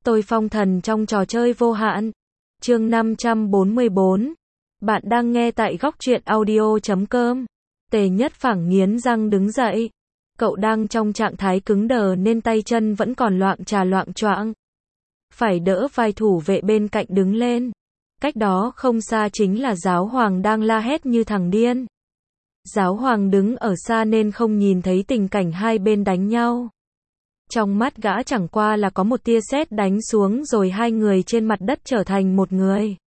Tôi phong thần trong trò chơi vô hạn. Chương 544. Bạn đang nghe tại góc truyện audio.com. Tề Nhất Phảng nghiến răng đứng dậy. Cậu đang trong trạng thái cứng đờ nên tay chân vẫn còn loạng choạng. Phải đỡ vai thủ vệ bên cạnh đứng lên. Cách đó không xa chính là giáo hoàng đang la hét như thằng điên. Giáo hoàng đứng ở xa nên không nhìn thấy tình cảnh hai bên đánh nhau. Trong mắt gã chẳng qua là có một tia sét đánh xuống rồi hai người trên mặt đất trở thành một người.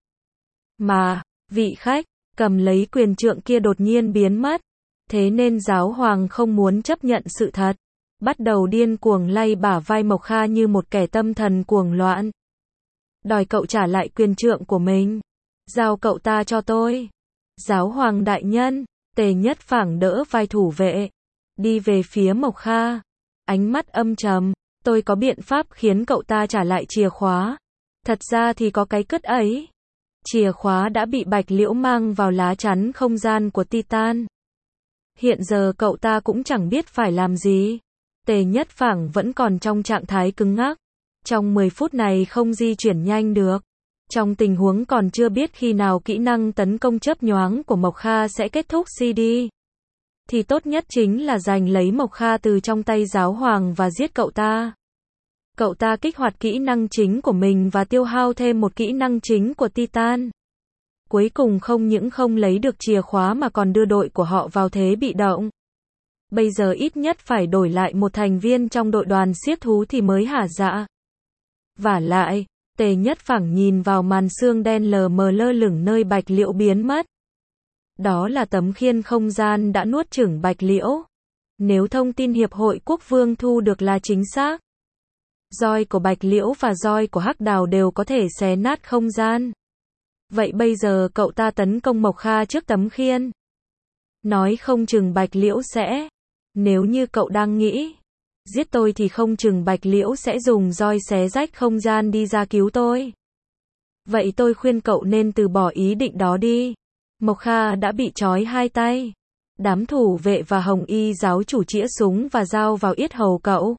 Mà, vị khách, cầm lấy quyền trượng kia đột nhiên biến mất. Thế nên giáo hoàng không muốn chấp nhận sự thật. Bắt đầu điên cuồng lay bả vai Mộc Kha như một kẻ tâm thần cuồng loạn. Đòi cậu trả lại quyền trượng của mình. Giao cậu ta cho tôi. Giáo hoàng đại nhân, Tề Nhất Phảng đỡ vai thủ vệ. Đi về phía Mộc Kha. Ánh mắt âm trầm, tôi có biện pháp khiến cậu ta trả lại chìa khóa. Thật ra thì có cái cứt ấy. Chìa khóa đã bị Bạch Liễu mang vào lá chắn không gian của Titan. Hiện giờ cậu ta cũng chẳng biết phải làm gì. Tề Nhất Phảng vẫn còn trong trạng thái cứng ngắc. Trong 10 phút này không di chuyển nhanh được. Trong tình huống còn chưa biết khi nào kỹ năng tấn công chớp nhoáng của Mộc Kha sẽ kết thúc CD. Thì tốt nhất chính là giành lấy Mộc Kha từ trong tay giáo hoàng và giết cậu ta. Cậu ta kích hoạt kỹ năng chính của mình và tiêu hao thêm một kỹ năng chính của Titan. Cuối cùng không những không lấy được chìa khóa mà còn đưa đội của họ vào thế bị động. Bây giờ ít nhất phải đổi lại một thành viên trong đội đoàn xiếc thú thì mới hả dạ. Vả lại, Tề Nhất Phảng nhìn vào màn sương đen lờ mờ lơ lửng nơi Bạch Liễu biến mất. Đó là tấm khiên không gian đã nuốt chửng Bạch Liễu. Nếu thông tin Hiệp hội Quốc Vương thu được là chính xác, roi của Bạch Liễu và roi của Hắc Đào đều có thể xé nát không gian. Vậy bây giờ cậu ta tấn công Mộc Kha trước tấm khiên. Nói không chừng Bạch Liễu sẽ. Nếu như cậu đang nghĩ giết tôi thì không chừng Bạch Liễu sẽ dùng roi xé rách không gian đi ra cứu tôi. Vậy tôi khuyên cậu nên từ bỏ ý định đó đi. Mộc Kha đã bị trói hai tay. Đám thủ vệ và Hồng Y giáo chủ chĩa súng và dao vào yết hầu cậu.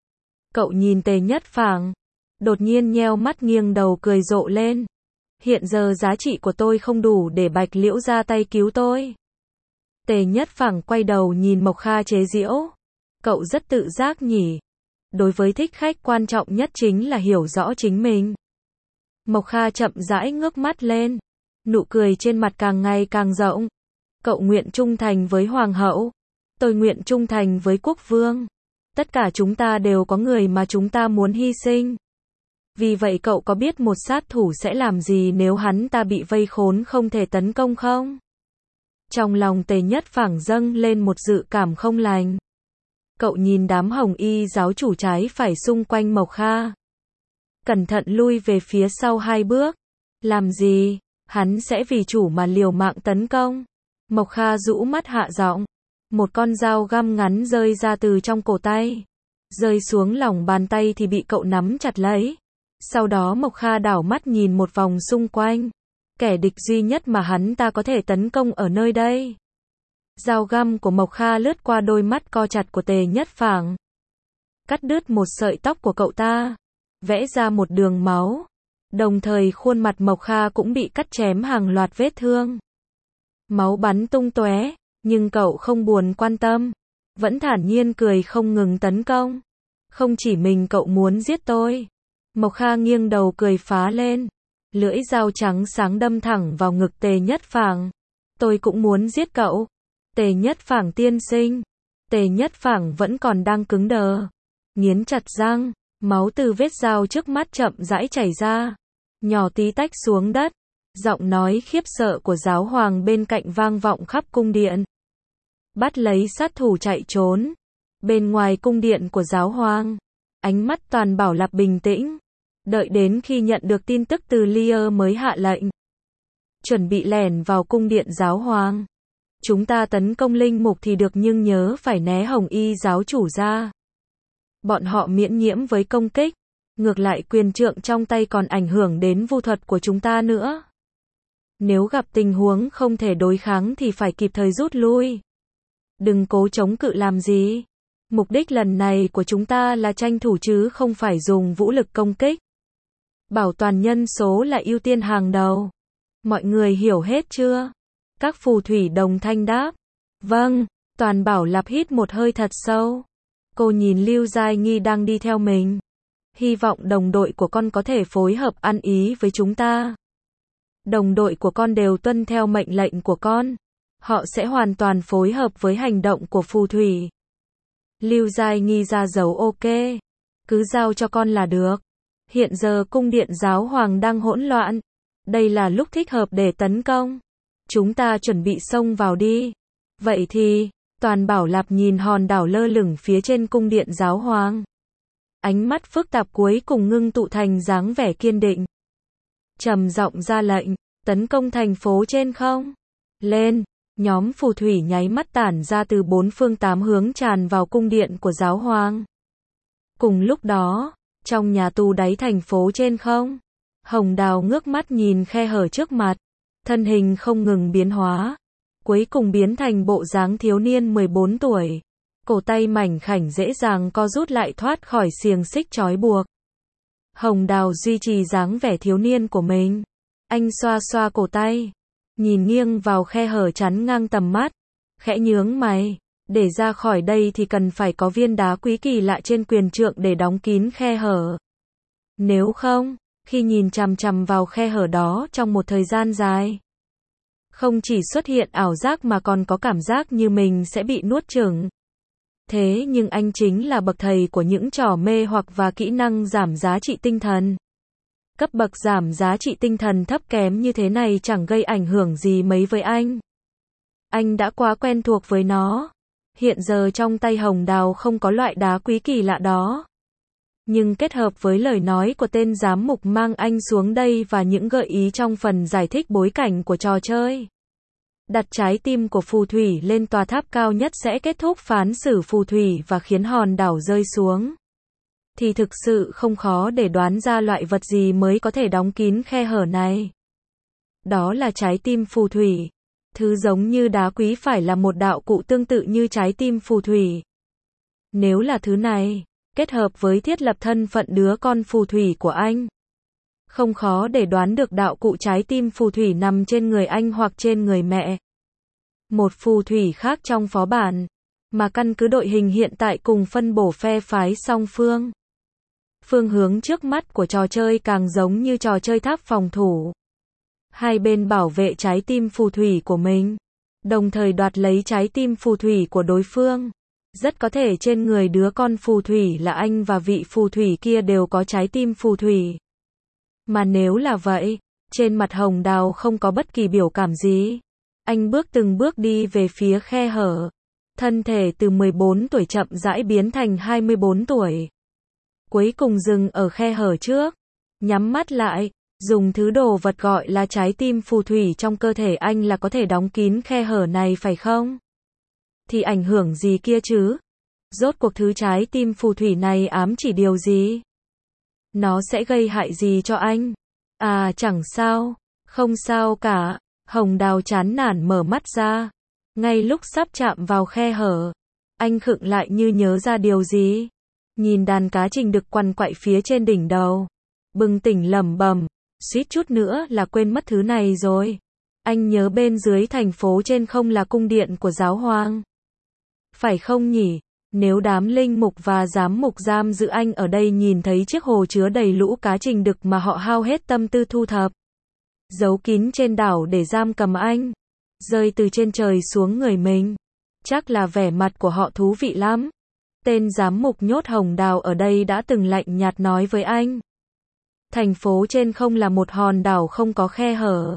Cậu nhìn Tề Nhất Phảng. Đột nhiên nheo mắt nghiêng đầu cười rộ lên. Hiện giờ giá trị của tôi không đủ để Bạch Liễu ra tay cứu tôi. Tề Nhất Phảng quay đầu nhìn Mộc Kha chế giễu. Cậu rất tự giác nhỉ. Đối với thích khách quan trọng nhất chính là hiểu rõ chính mình. Mộc Kha chậm rãi ngước mắt lên. Nụ cười trên mặt càng ngày càng rộng. Cậu nguyện trung thành với Hoàng hậu. Tôi nguyện trung thành với Quốc Vương. Tất cả chúng ta đều có người mà chúng ta muốn hy sinh. Vì vậy cậu có biết một sát thủ sẽ làm gì nếu hắn ta bị vây khốn không thể tấn công không? Trong lòng Tề Nhất Phảng dâng lên một dự cảm không lành. Cậu nhìn đám Hồng Y giáo chủ trái phải xung quanh Mộc Kha. Cẩn thận lui về phía sau 2 bước. Làm gì? Hắn sẽ vì chủ mà liều mạng tấn công. Mộc Kha rũ mắt hạ giọng. Một con dao găm ngắn rơi ra từ trong cổ tay. Rơi xuống lòng bàn tay thì bị cậu nắm chặt lấy. Sau đó Mộc Kha đảo mắt nhìn một vòng xung quanh. Kẻ địch duy nhất mà hắn ta có thể tấn công ở nơi đây. Dao găm của Mộc Kha lướt qua đôi mắt co chặt của Tề Nhất Phảng. Cắt đứt một sợi tóc của cậu ta. Vẽ ra một đường máu. Đồng thời khuôn mặt Mộc Kha cũng bị cắt chém hàng loạt vết thương. Máu bắn tung tóe, nhưng cậu không buồn quan tâm. Vẫn thản nhiên cười không ngừng tấn công. Không chỉ mình cậu muốn giết tôi. Mộc Kha nghiêng đầu cười phá lên. Lưỡi dao trắng sáng đâm thẳng vào ngực Tề Nhất Phảng. Tôi cũng muốn giết cậu. Tề Nhất Phảng tiên sinh. Tề Nhất Phảng vẫn còn đang cứng đờ. Nghiến chặt răng. Máu từ vết dao trước mắt chậm rãi chảy ra. Nhỏ tí tách xuống đất. Giọng nói khiếp sợ của giáo hoàng bên cạnh vang vọng khắp cung điện. Bắt lấy sát thủ chạy trốn. Bên ngoài cung điện của giáo hoàng. Ánh mắt Toàn Bảo Lạp bình tĩnh. Đợi đến khi nhận được tin tức từ Lear mới hạ lệnh. Chuẩn bị lẻn vào cung điện giáo hoàng. Chúng ta tấn công linh mục thì được nhưng nhớ phải né Hồng Y giáo chủ ra. Bọn họ miễn nhiễm với công kích. Ngược lại quyền trượng trong tay còn ảnh hưởng đến vu thuật của chúng ta nữa. Nếu gặp tình huống không thể đối kháng thì phải kịp thời rút lui. Đừng cố chống cự làm gì. Mục đích lần này của chúng ta là tranh thủ chứ không phải dùng vũ lực công kích. Bảo toàn nhân số là ưu tiên hàng đầu. Mọi người hiểu hết chưa? Các phù thủy đồng thanh đáp. Vâng, Toàn Bảo Lạp hít một hơi thật sâu. Cô nhìn Lưu Giai Nghi đang đi theo mình. Hy vọng đồng đội của con có thể phối hợp ăn ý với chúng ta. Đồng đội của con đều tuân theo mệnh lệnh của con. Họ sẽ hoàn toàn phối hợp với hành động của phù thủy. Lưu Giai Nghi ra dấu ok. Cứ giao cho con là được. Hiện giờ cung điện giáo hoàng đang hỗn loạn. Đây là lúc thích hợp để tấn công. Chúng ta chuẩn bị xông vào đi. Vậy thì, Toàn Bảo Lạp nhìn hòn đảo lơ lửng phía trên cung điện giáo hoàng. Ánh mắt phức tạp cuối cùng ngưng tụ thành dáng vẻ kiên định. Trầm giọng ra lệnh, tấn công thành phố trên không. Lên, nhóm phù thủy nháy mắt tản ra từ bốn phương tám hướng tràn vào cung điện của giáo hoàng. Cùng lúc đó, trong nhà tù đáy thành phố trên không, Hồng Đào ngước mắt nhìn khe hở trước mặt, thân hình không ngừng biến hóa, cuối cùng biến thành bộ dáng thiếu niên 14 tuổi. Cổ tay mảnh khảnh dễ dàng co rút lại thoát khỏi xiềng xích trói buộc. Hồng Đào duy trì dáng vẻ thiếu niên của mình. Anh xoa xoa cổ tay, nhìn nghiêng vào khe hở chắn ngang tầm mắt, khẽ nhướng mày. Để ra khỏi đây thì cần phải có viên đá quý kỳ lạ trên quyền trượng để đóng kín khe hở. Nếu không, khi nhìn chằm chằm vào khe hở đó trong một thời gian dài, không chỉ xuất hiện ảo giác mà còn có cảm giác như mình sẽ bị nuốt chửng. Thế nhưng anh chính là bậc thầy của những trò mê hoặc và kỹ năng giảm giá trị tinh thần. Cấp bậc giảm giá trị tinh thần thấp kém như thế này chẳng gây ảnh hưởng gì mấy với anh. Anh đã quá quen thuộc với nó. Hiện giờ trong tay Hồng Đào không có loại đá quý kỳ lạ đó. Nhưng kết hợp với lời nói của tên giám mục mang anh xuống đây và những gợi ý trong phần giải thích bối cảnh của trò chơi, đặt trái tim của phù thủy lên tòa tháp cao nhất sẽ kết thúc phán xử phù thủy và khiến hòn đảo rơi xuống, thì thực sự không khó để đoán ra loại vật gì mới có thể đóng kín khe hở này. Đó là trái tim phù thủy. Thứ giống như đá quý phải là một đạo cụ tương tự như trái tim phù thủy. Nếu là thứ này, kết hợp với thiết lập thân phận đứa con phù thủy của anh, không khó để đoán được đạo cụ trái tim phù thủy nằm trên người anh hoặc trên người mẹ. Một phù thủy khác trong phó bản, mà căn cứ đội hình hiện tại cùng phân bổ phe phái song phương. Phương hướng trước mắt của trò chơi càng giống như trò chơi tháp phòng thủ. Hai bên bảo vệ trái tim phù thủy của mình, đồng thời đoạt lấy trái tim phù thủy của đối phương. Rất có thể trên người đứa con phù thủy là anh và vị phù thủy kia đều có trái tim phù thủy. Mà nếu là vậy, trên mặt Hồng Đào không có bất kỳ biểu cảm gì. Anh bước từng bước đi về phía khe hở. Thân thể từ 14 tuổi chậm rãi biến thành 24 tuổi. Cuối cùng dừng ở khe hở trước. Nhắm mắt lại, dùng thứ đồ vật gọi là trái tim phù thủy trong cơ thể anh là có thể đóng kín khe hở này phải không? Thì ảnh hưởng gì kia chứ? Rốt cuộc thứ trái tim phù thủy này ám chỉ điều gì? Nó sẽ gây hại gì cho anh? À chẳng sao, không sao cả. Hồng Đào chán nản mở mắt ra. Ngay lúc sắp chạm vào khe hở, anh khựng lại như nhớ ra điều gì. Nhìn đàn cá trình đực quằn quại phía trên đỉnh đầu, bừng tỉnh lẩm bẩm, suýt chút nữa là quên mất thứ này rồi. Anh nhớ bên dưới thành phố trên không là cung điện của giáo hoàng. Phải không nhỉ? Nếu đám linh mục và giám mục giam giữ anh ở đây nhìn thấy chiếc hồ chứa đầy lũ cá trình đực mà họ hao hết tâm tư thu thập, giấu kín trên đảo để giam cầm anh, rơi từ trên trời xuống người mình, chắc là vẻ mặt của họ thú vị lắm. Tên giám mục nhốt Hồng Đào ở đây đã từng lạnh nhạt nói với anh. Thành phố trên không là một hòn đảo không có khe hở.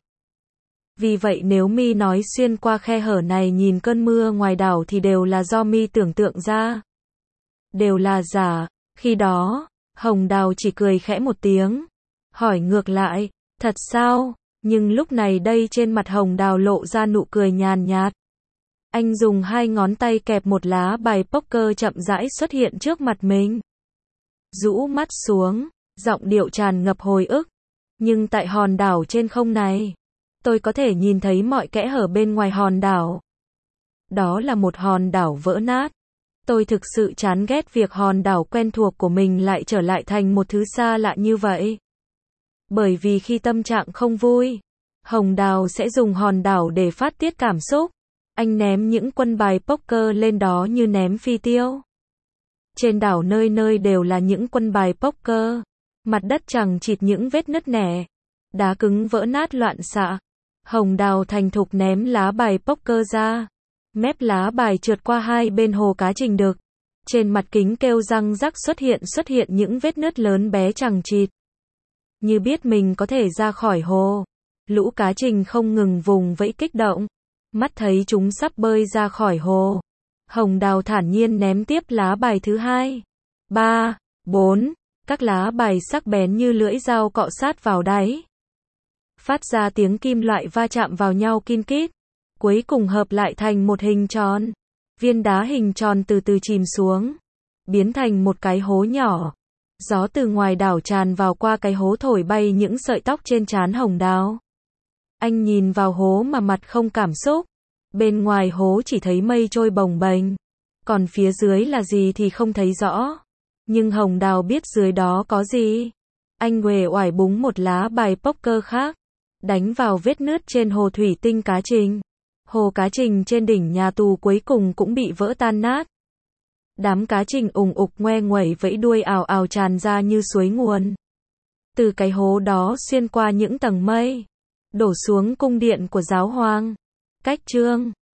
Vì vậy nếu mi nói xuyên qua khe hở này nhìn cơn mưa ngoài đảo thì đều là do mi tưởng tượng ra. Đều là giả. Khi đó, Hồng Đào chỉ cười khẽ một tiếng. Hỏi ngược lại, thật sao? Nhưng lúc này đây trên mặt Hồng Đào lộ ra nụ cười nhàn nhạt. Anh dùng hai ngón tay kẹp một lá bài poker chậm rãi xuất hiện trước mặt mình. Rũ mắt xuống, giọng điệu tràn ngập hồi ức. Nhưng tại hòn đảo trên không này, tôi có thể nhìn thấy mọi kẽ hở bên ngoài hòn đảo. Đó là một hòn đảo vỡ nát. Tôi thực sự chán ghét việc hòn đảo quen thuộc của mình lại trở lại thành một thứ xa lạ như vậy. Bởi vì khi tâm trạng không vui, Hồng Đào sẽ dùng hòn đảo để phát tiết cảm xúc. Anh ném những quân bài poker lên đó như ném phi tiêu. Trên đảo nơi nơi đều là những quân bài poker. Mặt đất chằng chịt những vết nứt nẻ. Đá cứng vỡ nát loạn xạ. Hồng Đào thành thục ném lá bài poker ra. Mép lá bài trượt qua hai bên hồ cá trình đực. Trên mặt kính kêu răng rắc xuất hiện những vết nứt lớn bé chằng chịt. Như biết mình có thể ra khỏi hồ. Lũ cá trình không ngừng vùng vẫy kích động. Mắt thấy chúng sắp bơi ra khỏi hồ. Hồng Đào thản nhiên ném tiếp lá bài thứ 2, 3, 4. Các lá bài sắc bén như lưỡi dao cọ sát vào đáy. Phát ra tiếng kim loại va chạm vào nhau kin kít. Cuối cùng hợp lại thành một hình tròn. Viên đá hình tròn từ từ chìm xuống. Biến thành một cái hố nhỏ. Gió từ ngoài đảo tràn vào qua cái hố thổi bay những sợi tóc trên trán Hồng Đào. Anh nhìn vào hố mà mặt không cảm xúc. Bên ngoài hố chỉ thấy mây trôi bồng bềnh. Còn phía dưới là gì thì không thấy rõ. Nhưng Hồng Đào biết dưới đó có gì. Anh uể oải búng một lá bài poker khác. Đánh vào vết nứt trên hồ thủy tinh cá trình. Hồ cá trình trên đỉnh nhà tù cuối cùng cũng bị vỡ tan nát. Đám cá trình ùng ục ngoe nguẩy vẫy đuôi ào ào tràn ra như suối nguồn. Từ cái hố đó xuyên qua những tầng mây. Đổ xuống cung điện của giáo hoàng. Cách chương